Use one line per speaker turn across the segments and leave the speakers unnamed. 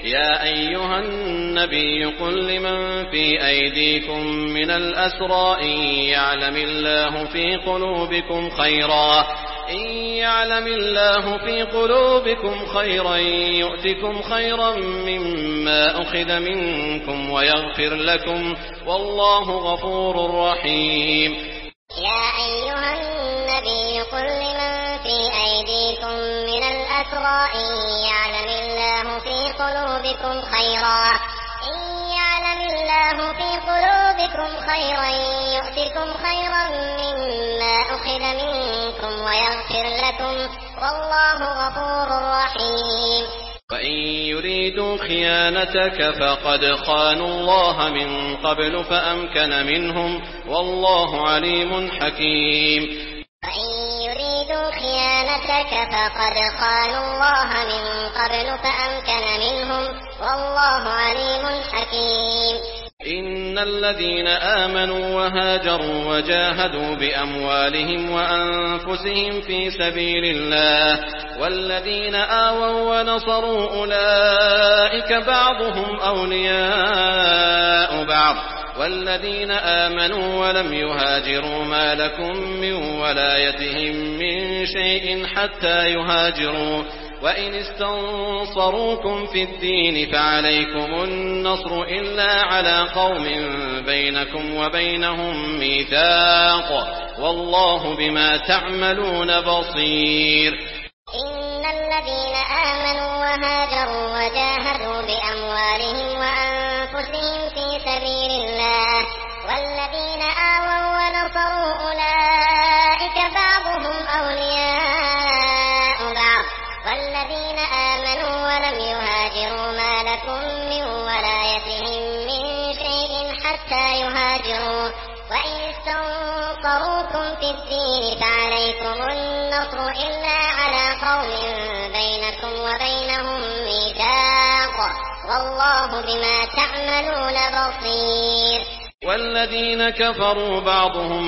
يا أيها النبي قل لمن في أيديكم من الأسرى إن يعلم الله في قلوبكم خيرا يؤتكم خيرا مما أخذ منكم ويغفر لكم والله غفور رحيم.
يا أيها النبي قل لمن في أيديكم من الأسرى إن يعلم الله في قلوبكم خيرا يؤتكم خيرا مما أخذ منكم ويغفر لكم والله غفور رحيم.
وإن يريدوا خيانتك فقد خانوا الله من قبل فأمكن منهم والله عليم حكيم.
وإن يريدوا خيانتك فقد خانوا الله من قبل فأمكن منهم والله عليم حكيم.
إن الذين آمنوا وهاجروا وجاهدوا بأموالهم وأنفسهم في سبيل الله والذين آووا ونصروا أولئك بعضهم أولياء بعض والذين آمنوا ولم يهاجروا ما لكم من ولايتهم من شيء حتى يهاجروا وإن استنصروكم في الدين فعليكم النصر إلا على قوم بينكم وبينهم ميثاق والله بما تعملون بصير.
إن الذين آمنوا وهاجروا وجاهدوا بأموالهم وأنفسهم في سبيل الله والذين آووا ونصروا أولئك بعضهم أولياء بعض والذين آمنوا ولم يهاجروا ما لكم من ولايتهم من شيء حتى يهاجروا وإن استنصروكم في الدين فعليكم النصر إلا على قوم بينكم وبينهم ميثاق والله بما تعملون بصير.
والذين كفروا بعضهم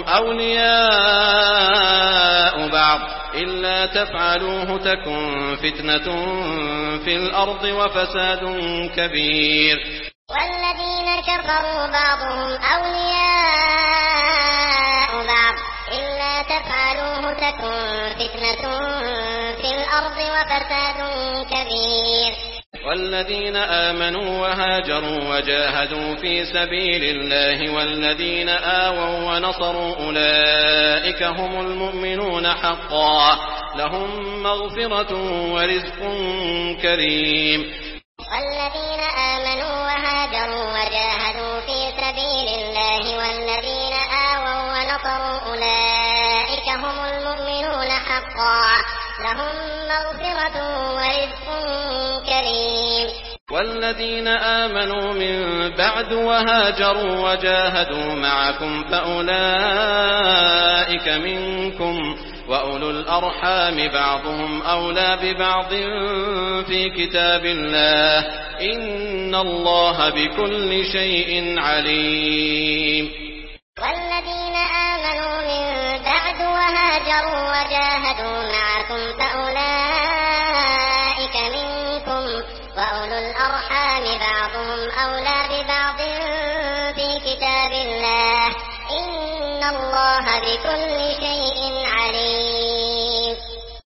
أولياء بعض إلا تفعلوه تكن فتنة في الأرض وفساد كبير.
والذين كفروا بعضهم أولياء بعض إلا تفعلوه تكن فتنة في الأرض وفساد كبير.
والذين آمنوا وهاجروا وجاهدوا في سبيل الله والذين آووا ونصروا أولئك هم المؤمنون حقا لهم مغفرة ورزق كريم.
والذين آمنوا وهاجروا وجاهدوا في سبيل الله والذين آووا ونصروا أولئك هم المؤمنون حقا لهم مغفرة ورزق كريم.
والذين آمنوا من بعد وهاجروا وجاهدوا معكم فأولئك منكم وأولو الأرحام بعضهم أولى ببعض في كتاب الله إن الله بكل شيء عليم.
والذين آمنوا من بعد وهاجروا وجاهدوا معكم فأولئك منكم وأولو الأرحام بعضهم أولى ببعض في كتاب الله إن الله بكل شيء